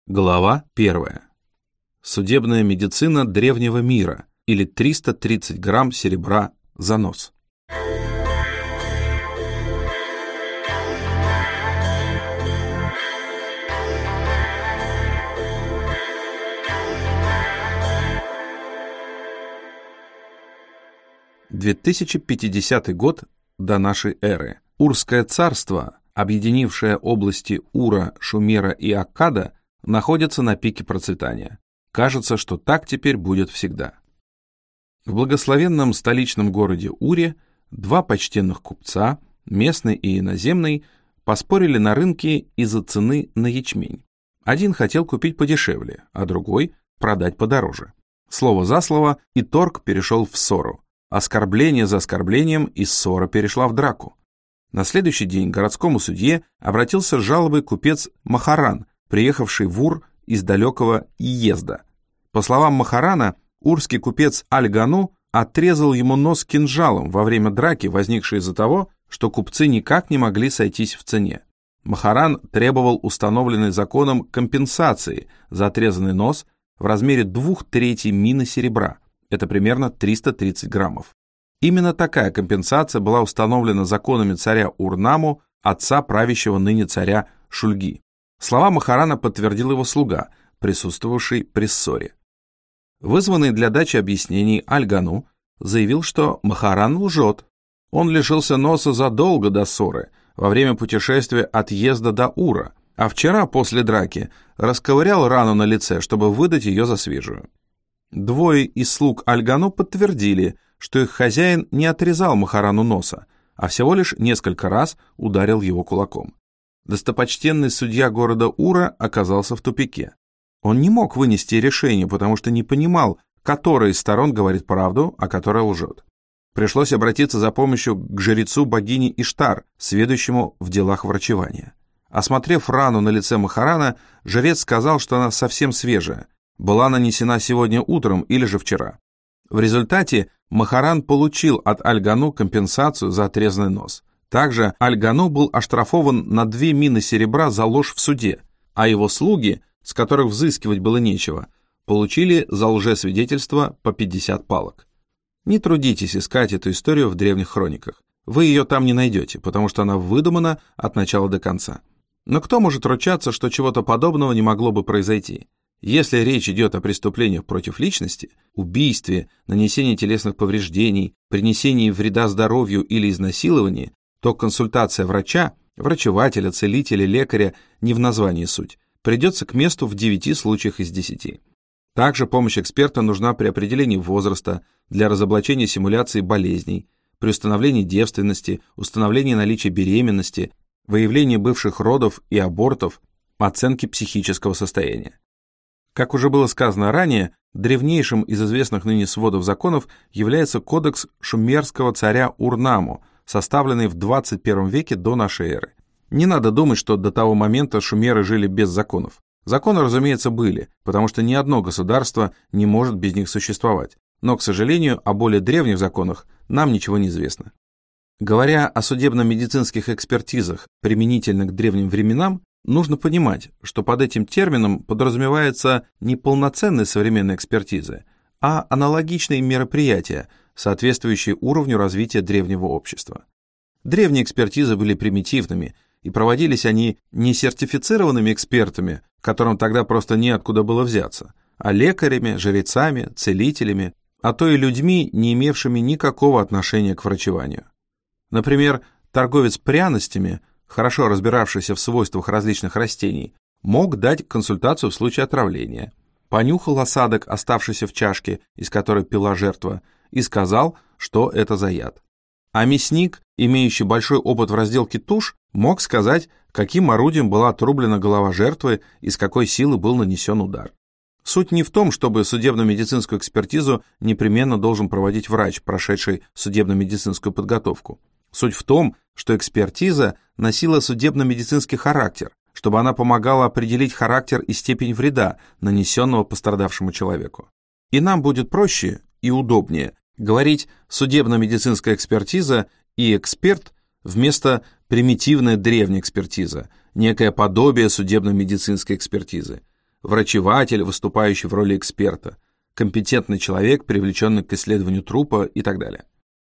Глава 1. Судебная медицина древнего мира или 330 грамм серебра за нос. – 2050 год до нашей эры. Урское царство, объединившее области Ура, Шумера и Аккада, находится на пике процветания. Кажется, что так теперь будет всегда. В благословенном столичном городе Уре два почтенных купца, местный и иноземный, поспорили на рынке из-за цены на ячмень. Один хотел купить подешевле, а другой продать подороже. Слово за слово, и торг перешел в ссору. Оскорбление за оскорблением, и ссора перешла в драку. На следующий день к городскому судье обратился с жалобой купец Махаран, приехавший в Ур из далекого Иезда. По словам Махарана, урский купец Аль-Гану отрезал ему нос кинжалом во время драки, возникшей из-за того, что купцы никак не могли сойтись в цене. Махаран требовал установленной законом компенсации за отрезанный нос в размере 2/3 мины серебра, это примерно 330 граммов. Именно такая компенсация была установлена законами царя Урнаму, отца правящего ныне царя Шульги. Слова Махарана подтвердил его слуга, присутствовавший при ссоре. Вызванный для дачи объяснений Аль-Гану заявил, что Махаран лжет. Он лишился носа задолго до ссоры, во время путешествия от Езда до Ура, а вчера после драки расковырял рану на лице, чтобы выдать ее за свежую. Двое из слуг Аль-Гану подтвердили, что их хозяин не отрезал Махарану носа, а всего лишь несколько раз ударил его кулаком. Достопочтенный судья города Ура оказался в тупике. Он не мог вынести решение, потому что не понимал, которая из сторон говорит правду, а которая лжет. Пришлось обратиться за помощью к жрецу богини Иштар, сведущему в делах врачевания. Осмотрев рану на лице Махарана, жрец сказал, что она совсем свежая, была нанесена сегодня утром или же вчера. В результате Махаран получил от Аль-Гану компенсацию за отрезанный нос. Также Аль-Гану был оштрафован на 2 мины серебра за ложь в суде, а его слуги, с которых взыскивать было нечего, получили за лжесвидетельство по 50 палок. Не трудитесь искать эту историю в древних хрониках. Вы ее там не найдете, потому что она выдумана от начала до конца. Но кто может ручаться, что чего-то подобного не могло бы произойти? Если речь идет о преступлениях против личности, убийстве, нанесении телесных повреждений, принесении вреда здоровью или изнасиловании, то консультация врача, врачевателя, целителя, лекаря не в названии суть, придется к месту в 9 случаях из 10. Также помощь эксперта нужна при определении возраста, для разоблачения симуляции болезней, при установлении девственности, установлении наличия беременности, выявлении бывших родов и абортов, оценке психического состояния. Как уже было сказано ранее, древнейшим из известных ныне сводов законов является кодекс шумерского царя Урнаму, составленный в 21 веке до нашей эры. Не надо думать, что до того момента шумеры жили без законов. Законы, разумеется, были, потому что ни одно государство не может без них существовать. Но, к сожалению, о более древних законах нам ничего не известно. Говоря о судебно-медицинских экспертизах, применительных к древним временам, нужно понимать, что под этим термином подразумевается не полноценная современная экспертиза, а аналогичные мероприятия, соответствующие уровню развития древнего общества. Древние экспертизы были примитивными, и проводились они не сертифицированными экспертами, которым тогда просто неоткуда было взяться, а лекарями, жрецами, целителями, а то и людьми, не имевшими никакого отношения к врачеванию. Например, торговец пряностями, хорошо разбиравшийся в свойствах различных растений, мог дать консультацию в случае отравления, понюхал осадок, оставшийся в чашке, из которой пила жертва, и сказал, что это за яд. А мясник, имеющий большой опыт в разделке туш, мог сказать, каким орудием была отрублена голова жертвы и с какой силы был нанесен удар. Суть не в том, чтобы судебно-медицинскую экспертизу непременно должен проводить врач, прошедший судебно-медицинскую подготовку. Суть в том, что экспертиза носила судебно-медицинский характер, чтобы она помогала определить характер и степень вреда, нанесенного пострадавшему человеку. И нам будет проще и удобнее говорить судебно-медицинская экспертиза и эксперт вместо примитивная древняя экспертиза, некое подобие судебно-медицинской экспертизы. врачеватель, выступающий в роли эксперта, компетентный человек, привлеченный к исследованию трупа и так далее.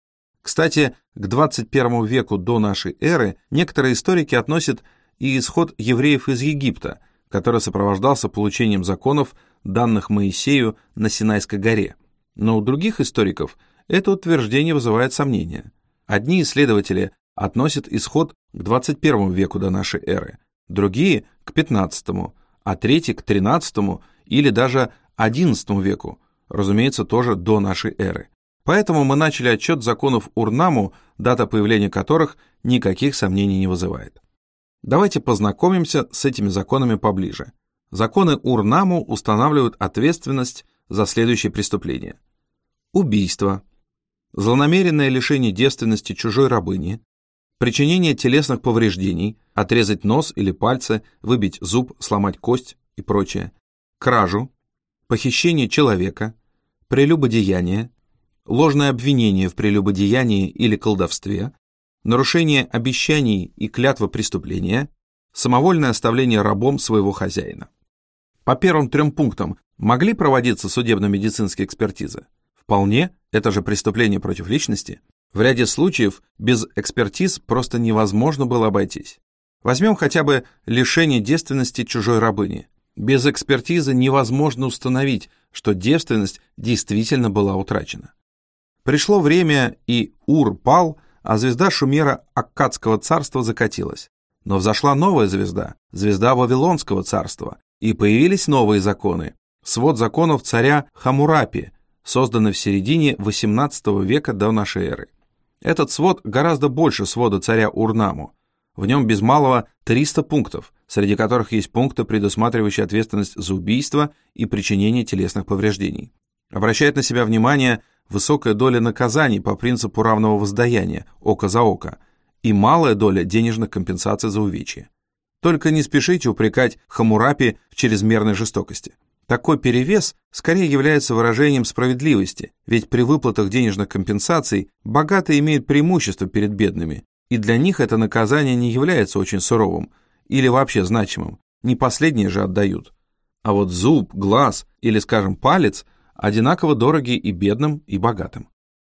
Кстати, к 21 веку до нашей эры некоторые историки относят и исход евреев из Египта, который сопровождался получением законов, данных Моисею на Синайской горе. Но у других историков это утверждение вызывает сомнения. Одни исследователи относят исход к 21 веку до нашей эры, другие – к 15, а третьи – к 13 или даже 11 веку, разумеется, тоже до нашей эры. Поэтому мы начали отчет законов Ur-Nammu, дата появления которых никаких сомнений не вызывает. Давайте познакомимся с этими законами поближе. Законы Ur-Nammu устанавливают ответственность за следующие преступления. Убийство, злонамеренное лишение девственности чужой рабыни, причинение телесных повреждений, отрезать нос или пальцы, выбить зуб, сломать кость и прочее, кражу, похищение человека, прелюбодеяние, ложное обвинение в прелюбодеянии или колдовстве, нарушение обещаний и клятвы преступления, самовольное оставление рабом своего хозяина. По первым 3 пунктам могли проводиться судебно-медицинские экспертизы? Вполне, это же преступление против личности. В ряде случаев без экспертиз просто невозможно было обойтись. Возьмем хотя бы лишение девственности чужой рабыни. Без экспертизы невозможно установить, что девственность действительно была утрачена. Пришло время, и Ур пал, а звезда Шумера Аккадского царства закатилась. Но взошла новая звезда, звезда Вавилонского царства, и появились новые законы, свод законов царя Хаммурапи, созданный в середине XVIII века до нашей эры. Этот свод гораздо больше свода царя Ur-Nammu. В нем без малого 300 пунктов, среди которых есть пункты, предусматривающие ответственность за убийство и причинение телесных повреждений. Обращает на себя внимание высокая доля наказаний по принципу равного воздаяния, око за око, и малая доля денежных компенсаций за увечья. Только не спешите упрекать Хаммурапи в чрезмерной жестокости. Такой перевес скорее является выражением справедливости, ведь при выплатах денежных компенсаций богатые имеют преимущество перед бедными, и для них это наказание не является очень суровым или вообще значимым, не последние же отдают. А вот зуб, глаз или, скажем, палец одинаково дороги и бедным, и богатым.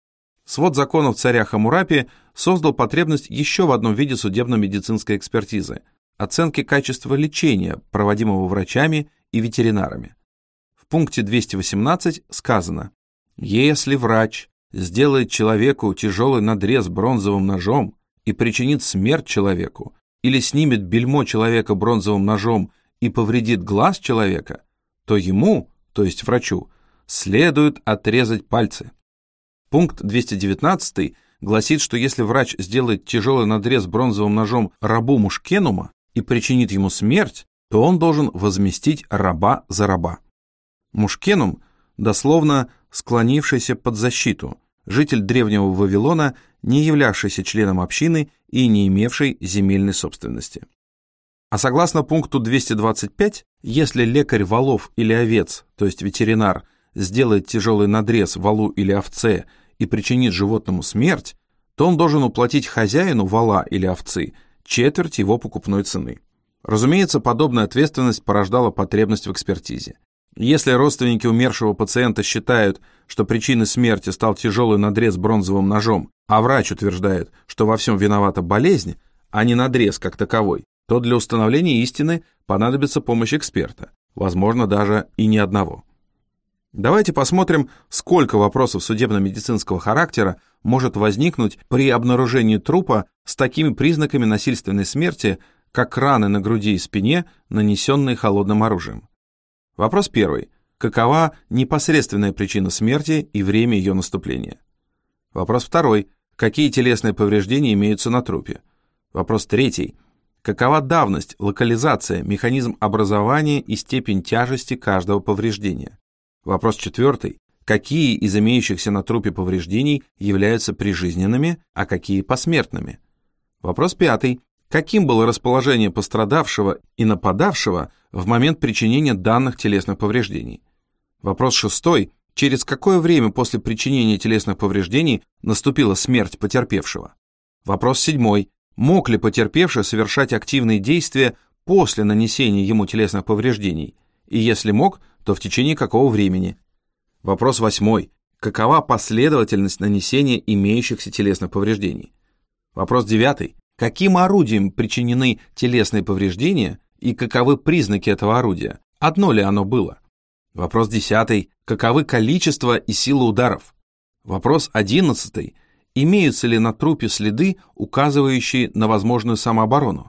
Свод законов царя Хаммурапи создал потребность еще в одном виде судебно-медицинской экспертизы – оценки качества лечения, проводимого врачами и ветеринарами. В пункте 218 сказано: «Если врач сделает человеку тяжелый надрез бронзовым ножом и причинит смерть человеку, или снимет бельмо человека бронзовым ножом и повредит глаз человека, то ему, то есть врачу, следует отрезать пальцы». Пункт 219 гласит, что если врач сделает тяжелый надрез бронзовым ножом рабу Мушкенума и причинит ему смерть, то он должен возместить раба за раба. Мушкенум, дословно склонившийся под защиту, житель древнего Вавилона, не являвшийся членом общины и не имевший земельной собственности. А согласно пункту 225, если лекарь волов или овец, то есть ветеринар, сделает тяжелый надрез волу или овце и причинит животному смерть, то он должен уплатить хозяину вола или овцы четверть его покупной цены. Разумеется, подобная ответственность порождала потребность в экспертизе. Если родственники умершего пациента считают, что причиной смерти стал тяжелый надрез бронзовым ножом, а врач утверждает, что во всем виновата болезнь, а не надрез как таковой, то для установления истины понадобится помощь эксперта, возможно, даже и не одного. Давайте посмотрим, сколько вопросов судебно-медицинского характера может возникнуть при обнаружении трупа с такими признаками насильственной смерти, как раны на груди и спине, нанесенные холодным оружием. Вопрос первый. Какова непосредственная причина смерти и время ее наступления? Вопрос второй. Какие телесные повреждения имеются на трупе? Вопрос третий. Какова давность, локализация, механизм образования и степень тяжести каждого повреждения? Вопрос четвертый. Какие из имеющихся на трупе повреждений являются прижизненными, а какие посмертными? Вопрос пятый. Каким было расположение пострадавшего и нападавшего в момент причинения данных телесных повреждений? Вопрос шестой. Через какое время после причинения телесных повреждений наступила смерть потерпевшего? Вопрос седьмой. Мог ли потерпевший совершать активные действия после нанесения ему телесных повреждений? и если мог, то в течение какого времени. Вопрос 8. Какова последовательность нанесения имеющихся телесных повреждений? Вопрос 9. Каким орудием причинены телесные повреждения и каковы признаки этого орудия? Одно ли оно было? Вопрос 10. Каковы количество и сила ударов? Вопрос 11. Имеются ли на трупе следы, указывающие на возможную самооборону?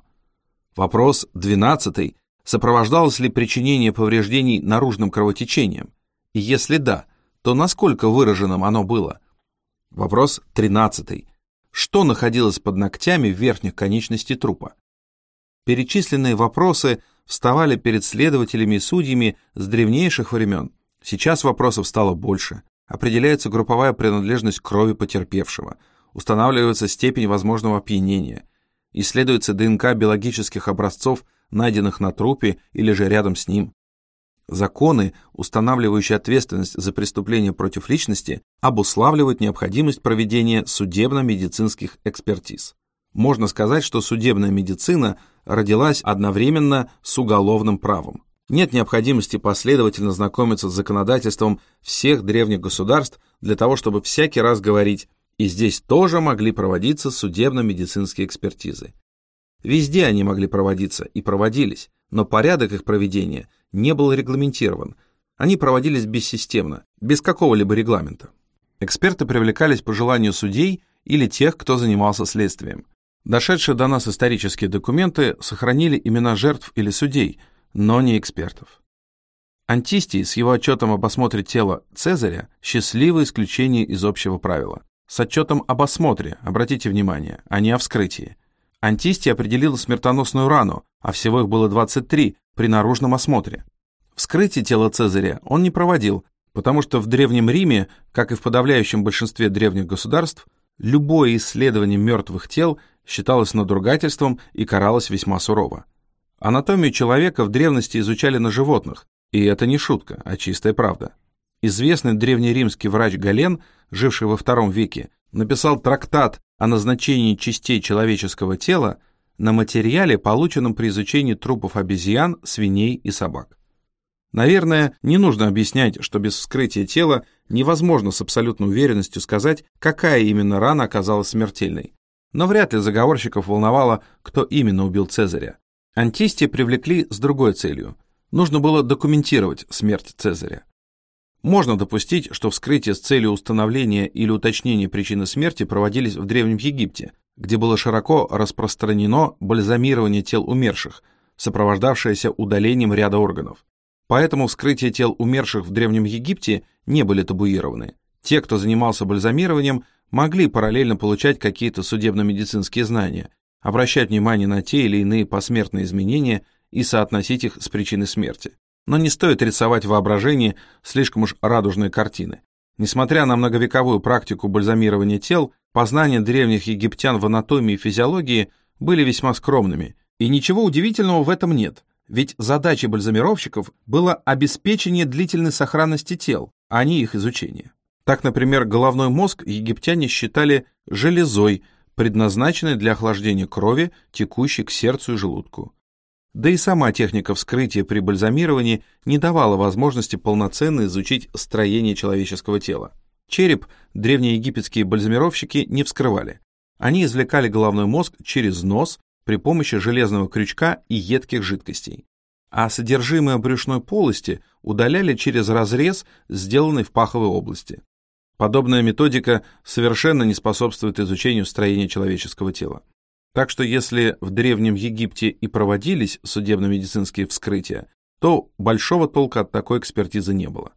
Вопрос 12. Сопровождалось ли причинение повреждений наружным кровотечением? И если да, то насколько выраженным оно было? Вопрос 13. Что находилось под ногтями в верхних конечностей трупа? Перечисленные вопросы вставали перед следователями и судьями с древнейших времен. Сейчас вопросов стало больше. Определяется групповая принадлежность крови потерпевшего, устанавливается степень возможного опьянения, исследуется ДНК биологических образцов, найденных на трупе или же рядом с ним. Законы, устанавливающие ответственность за преступления против личности, обуславливают необходимость проведения судебно-медицинских экспертиз. Можно сказать, что судебная медицина родилась одновременно с уголовным правом. Нет необходимости последовательно знакомиться с законодательством всех древних государств для того, чтобы всякий раз говорить, и здесь тоже могли проводиться судебно-медицинские экспертизы. Везде они могли проводиться и проводились, но порядок их проведения не был регламентирован. Они проводились бессистемно, без какого-либо регламента. Эксперты привлекались по желанию судей или тех, кто занимался следствием. Дошедшие до нас исторические документы сохранили имена жертв или судей, но не экспертов. Антистий с его отчетом об осмотре тела Цезаря – счастливое исключение из общего правила. С отчетом об осмотре, обратите внимание, а не о вскрытии. Антистий определил смертоносную рану, а всего их было 23 при наружном осмотре. Вскрытие тела Цезаря он не проводил, потому что в Древнем Риме, как и в подавляющем большинстве древних государств, любое исследование мертвых тел считалось надругательством и каралось весьма сурово. Анатомию человека в древности изучали на животных, и это не шутка, а чистая правда. Известный древнеримский врач Гален, живший во II веке, написал трактат о назначении частей человеческого тела на материале, полученном при изучении трупов обезьян, свиней и собак. Наверное, не нужно объяснять, что без вскрытия тела невозможно с абсолютной уверенностью сказать, какая именно рана оказалась смертельной. Но вряд ли заговорщиков волновало, кто именно убил Цезаря. Антистия привлекли с другой целью. Нужно было документировать смерть Цезаря. Можно допустить, что вскрытия с целью установления или уточнения причины смерти проводились в Древнем Египте, где было широко распространено бальзамирование тел умерших, сопровождавшееся удалением ряда органов. Поэтому вскрытия тел умерших в Древнем Египте не были табуированы. Те, кто занимался бальзамированием, могли параллельно получать какие-то судебно-медицинские знания, обращать внимание на те или иные посмертные изменения и соотносить их с причиной смерти. Но не стоит рисовать в воображении слишком уж радужные картины. Несмотря на многовековую практику бальзамирования тел, познания древних египтян в анатомии и физиологии были весьма скромными, и ничего удивительного в этом нет, ведь задачей бальзамировщиков было обеспечение длительной сохранности тел, а не их изучение. Так, например, головной мозг египтяне считали железой, предназначенной для охлаждения крови, текущей к сердцу и желудку. Да и сама техника вскрытия при бальзамировании не давала возможности полноценно изучить строение человеческого тела. Череп древнеегипетские бальзамировщики не вскрывали. Они извлекали головной мозг через нос при помощи железного крючка и едких жидкостей. А содержимое брюшной полости удаляли через разрез, сделанный в паховой области. Подобная методика совершенно не способствует изучению строения человеческого тела. Так что если в Древнем Египте и проводились судебно-медицинские вскрытия, то большого толка от такой экспертизы не было.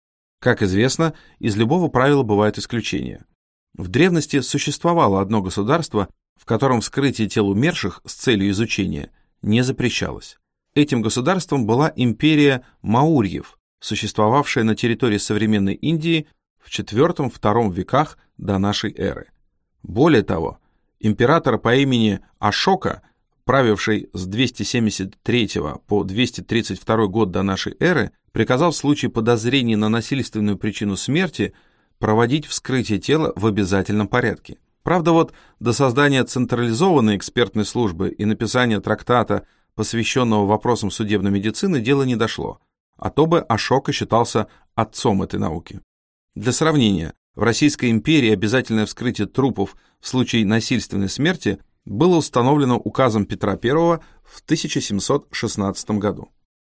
Как известно, из любого правила бывают исключения. В древности существовало одно государство, в котором вскрытие тел умерших с целью изучения не запрещалось. Этим государством была империя Маурьев, существовавшая на территории современной Индии в IV-II веках до нашей эры. Более того, император по имени Ашока, правивший с 273 по 232 год до нашей эры, приказал в случае подозрений на насильственную причину смерти проводить вскрытие тела в обязательном порядке. Правда, вот до создания централизованной экспертной службы и написания трактата, посвященного вопросам судебной медицины, дело не дошло. а то бы Ашока считался отцом этой науки. Для сравнения, в Российской империи обязательное вскрытие трупов в случае насильственной смерти было установлено указом Петра I в 1716 году.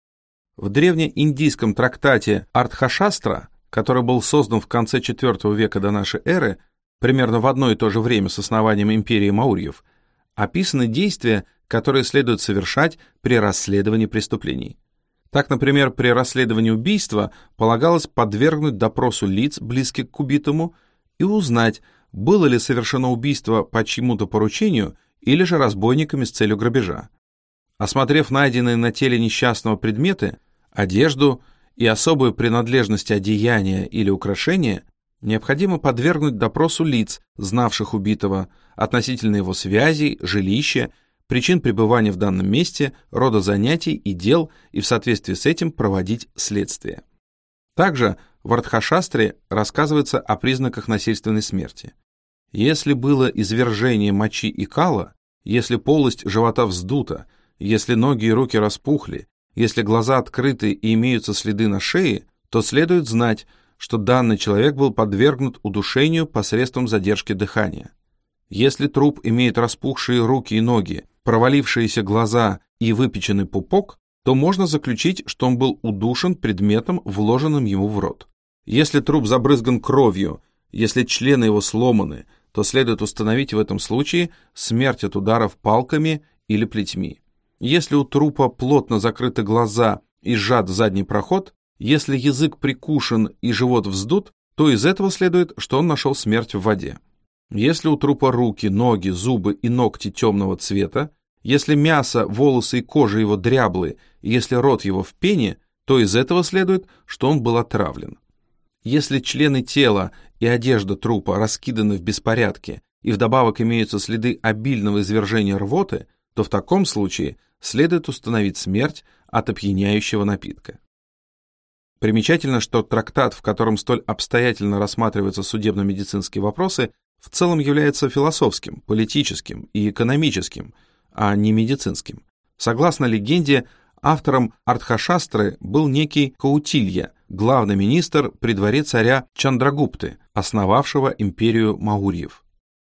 В древнеиндийском трактате Артхашастра, который был создан в конце IV века до нашей эры, примерно в одно и то же время с основанием империи Маурьев, описаны действия, которые следует совершать при расследовании преступлений. Так, например, при расследовании убийства полагалось подвергнуть допросу лиц, близких к убитому, и узнать, было ли совершено убийство по чьему-то поручению или же разбойниками с целью грабежа. Осмотрев найденные на теле несчастного предметы, одежду и особую принадлежность одеяния или украшения, необходимо подвергнуть допросу лиц, знавших убитого, относительно его связей, жилища, причин пребывания в данном месте, рода занятий и дел, и в соответствии с этим проводить следствие. Также в Артхашастре рассказывается о признаках насильственной смерти. Если было извержение мочи и кала, если полость живота вздута, если ноги и руки распухли, если глаза открыты и имеются следы на шее, то следует знать, что данный человек был подвергнут удушению посредством задержки дыхания. Если труп имеет распухшие руки и ноги, провалившиеся глаза и выпеченный пупок, то можно заключить, что он был удушен предметом, вложенным ему в рот. Если труп забрызган кровью, если члены его сломаны, то следует установить в этом случае смерть от ударов палками или плетьми. Если у трупа плотно закрыты глаза и сжат задний проход, если язык прикушен и живот вздут, то из этого следует, что он нашел смерть в воде. Если у трупа руки, ноги, зубы и ногти темного цвета, если мясо, волосы и кожа его дряблые, и если рот его в пене, то из этого следует, что он был отравлен. Если члены тела и одежда трупа раскиданы в беспорядке и вдобавок имеются следы обильного извержения рвоты, то в таком случае следует установить смерть от опьяняющего напитка. Примечательно, что трактат, в котором столь обстоятельно рассматриваются судебно-медицинские вопросы, в целом является философским, политическим и экономическим, а не медицинским. Согласно легенде, автором Артхашастры был некий Каутилья, главный министр при дворе царя Чандрагупты, основавшего империю Маурьев.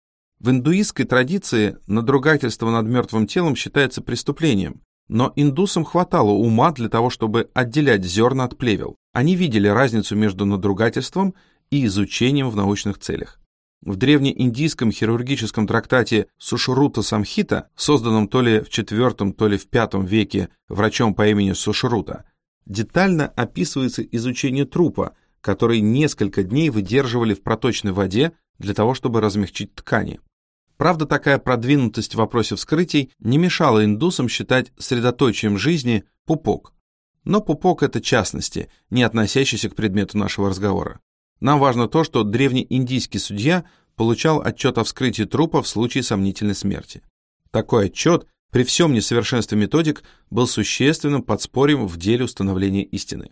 В индуистской традиции надругательство над мертвым телом считается преступлением, но индусам хватало ума для того, чтобы отделять зерна от плевел. Они видели разницу между надругательством и изучением в научных целях. В древнеиндийском хирургическом трактате Сушрута Самхита, созданном то ли в IV, то ли в V веке врачом по имени Сушрута, детально описывается изучение трупа, который несколько дней выдерживали в проточной воде для того, чтобы размягчить ткани. Правда, такая продвинутость в вопросе вскрытий не мешала индусам считать средоточием жизни пупок. Но пупок — это частности, не относящиеся к предмету нашего разговора. Нам важно то, что древнеиндийский судья получал отчет о вскрытии трупа в случае сомнительной смерти. Такой отчет, при всем несовершенстве методик, был существенным подспорьем в деле установления истины.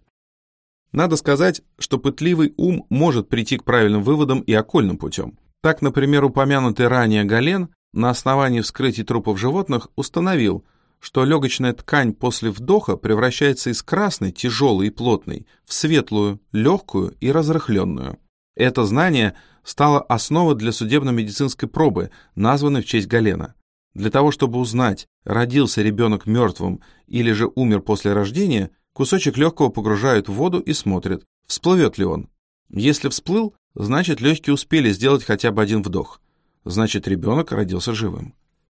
Надо сказать, что пытливый ум может прийти к правильным выводам и окольным путем. Так, например, упомянутый ранее Гален на основании вскрытий трупов животных установил, что легочная ткань после вдоха превращается из красной, тяжелой и плотной, в светлую, легкую и разрыхленную. Это знание стало основой для судебно-медицинской пробы, названной в честь Галена. Для того, чтобы узнать, родился ребенок мертвым или же умер после рождения, кусочек легкого погружают в воду и смотрят, всплывет ли он. Если всплыл, значит, легкие успели сделать хотя бы один вдох. Значит, ребенок родился живым.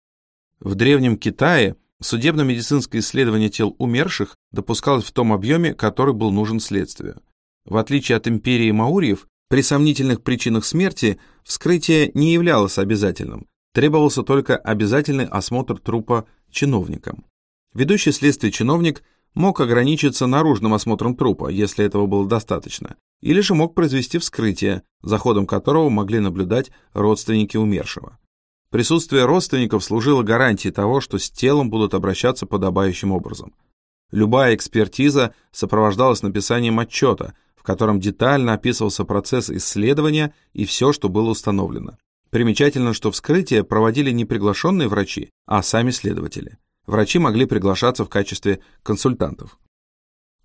В Древнем Китае судебно-медицинское исследование тел умерших допускалось в том объеме, который был нужен следствию. В отличие от империи Маурьев, при сомнительных причинах смерти вскрытие не являлось обязательным, требовался только обязательный осмотр трупа чиновником. Ведущий следствие чиновник мог ограничиться наружным осмотром трупа, если этого было достаточно, или же мог произвести вскрытие, за ходом которого могли наблюдать родственники умершего. Присутствие родственников служило гарантией того, что с телом будут обращаться подобающим образом. Любая экспертиза сопровождалась написанием отчета, в котором детально описывался процесс исследования и все, что было установлено. Примечательно, что вскрытие проводили не приглашенные врачи, а сами следователи. Врачи могли приглашаться в качестве консультантов.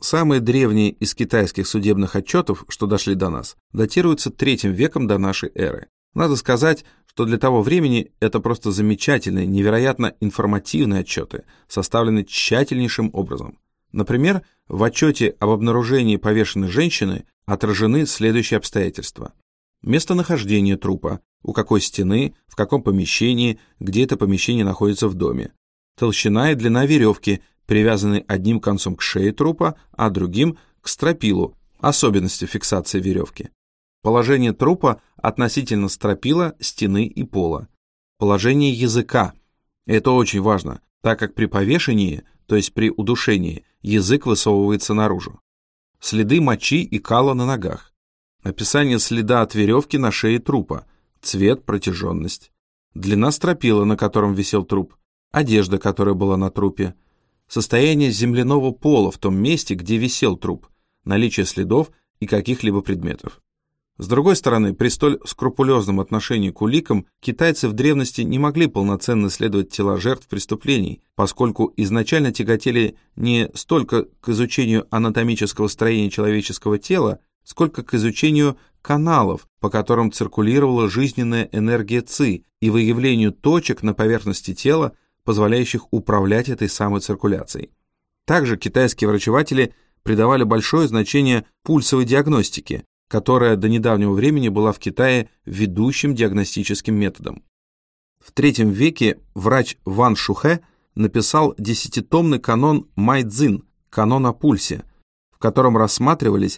Самые древние из китайских судебных отчетов, что дошли до нас, датируются III веком до нашей эры. Надо сказать, что для того времени это просто замечательные, невероятно информативные отчеты, составленные тщательнейшим образом. Например, в отчете об обнаружении повешенной женщины отражены следующие обстоятельства. Местонахождение трупа, у какой стены, в каком помещении, где это помещение находится в доме. Толщина и длина веревки, привязанной одним концом к шее трупа, а другим к стропилу, особенности фиксации веревки. Положение трупа относительно стропила, стены и пола. Положение языка. Это очень важно, так как при повешении, то есть при удушении, язык высовывается наружу. Следы мочи и кала на ногах. Описание следа от веревки на шее трупа. Цвет, протяженность. Длина стропила, на котором висел труп. Одежда, которая была на трупе. Состояние земляного пола в том месте, где висел труп. Наличие следов и каких-либо предметов. С другой стороны, при столь скрупулезном отношении к уликам китайцы в древности не могли полноценно исследовать тела жертв преступлений, поскольку изначально тяготели не столько к изучению анатомического строения человеческого тела, сколько к изучению каналов, по которым циркулировала жизненная энергия ци, и выявлению точек на поверхности тела, позволяющих управлять этой самой циркуляцией. Также китайские врачеватели придавали большое значение пульсовой диагностике, которая до недавнего времени была в Китае ведущим диагностическим методом. В III веке врач Ван Шухэ написал 10-томный канон Майцзин, канон о пульсе, в котором рассматривались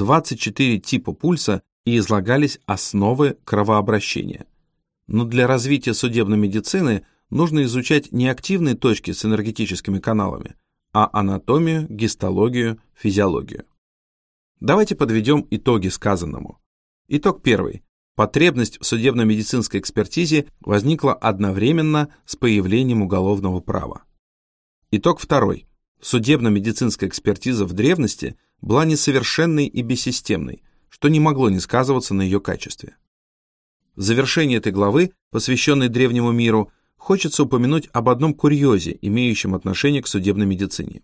24 типа пульса и излагались основы кровообращения. Но для развития судебной медицины нужно изучать не активные точки с энергетическими каналами, а анатомию, гистологию, физиологию. Давайте подведем итоги сказанному. Итог первый. Потребность в судебно-медицинской экспертизе возникла одновременно с появлением уголовного права. Итог второй. Судебно-медицинская экспертиза в древности была несовершенной и бессистемной, что не могло не сказываться на ее качестве. В завершении этой главы, посвященной древнему миру, хочется упомянуть об одном курьезе, имеющем отношение к судебной медицине.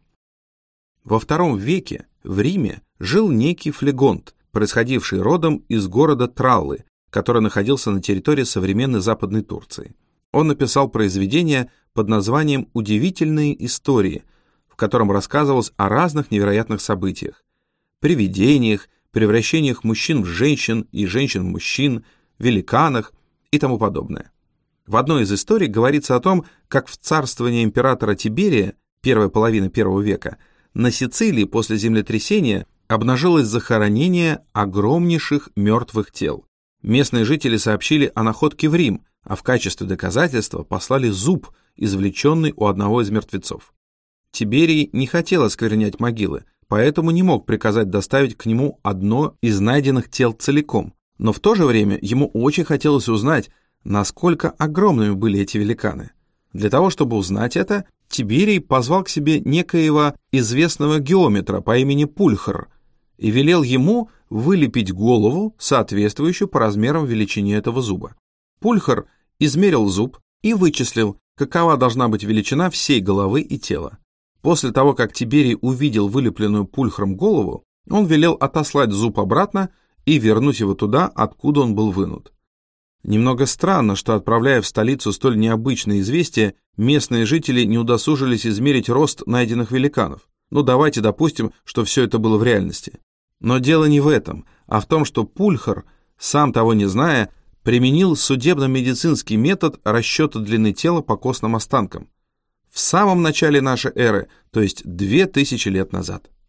Во II веке в Риме жил некий Флегонт, происходивший родом из города Траллы, который находился на территории современной Западной Турции. Он написал произведение под названием «Удивительные истории», в котором рассказывалось о разных невероятных событиях, привидениях, превращениях мужчин в женщин и женщин в мужчин, великанах и тому подобное. В одной из историй говорится о том, как в царствовании императора Тиберия, первая половина I века, на Сицилии после землетрясения обнажилось захоронение огромнейших мертвых тел. Местные жители сообщили о находке в Рим, а в качестве доказательства послали зуб, извлеченный у одного из мертвецов. Тиберий не хотел осквернять могилы, поэтому не мог приказать доставить к нему одно из найденных тел целиком, но в то же время ему очень хотелось узнать, насколько огромными были эти великаны. Для того, чтобы узнать это, Тиберий позвал к себе некоего известного геометра по имени Пульхр и велел ему вылепить голову, соответствующую по размерам величине этого зуба. Пульхр измерил зуб и вычислил, какова должна быть величина всей головы и тела. После того, как Тиберий увидел вылепленную Пульхром голову, он велел отослать зуб обратно и вернуть его туда, откуда он был вынут. Немного странно, что, отправляя в столицу столь необычное известие, местные жители не удосужились измерить рост найденных великанов. Ну, давайте допустим, что все это было в реальности. Но дело не в этом, а в том, что Пульхр, сам того не зная, применил судебно-медицинский метод расчета длины тела по костным останкам в самом начале нашей эры, то есть 2000 лет назад.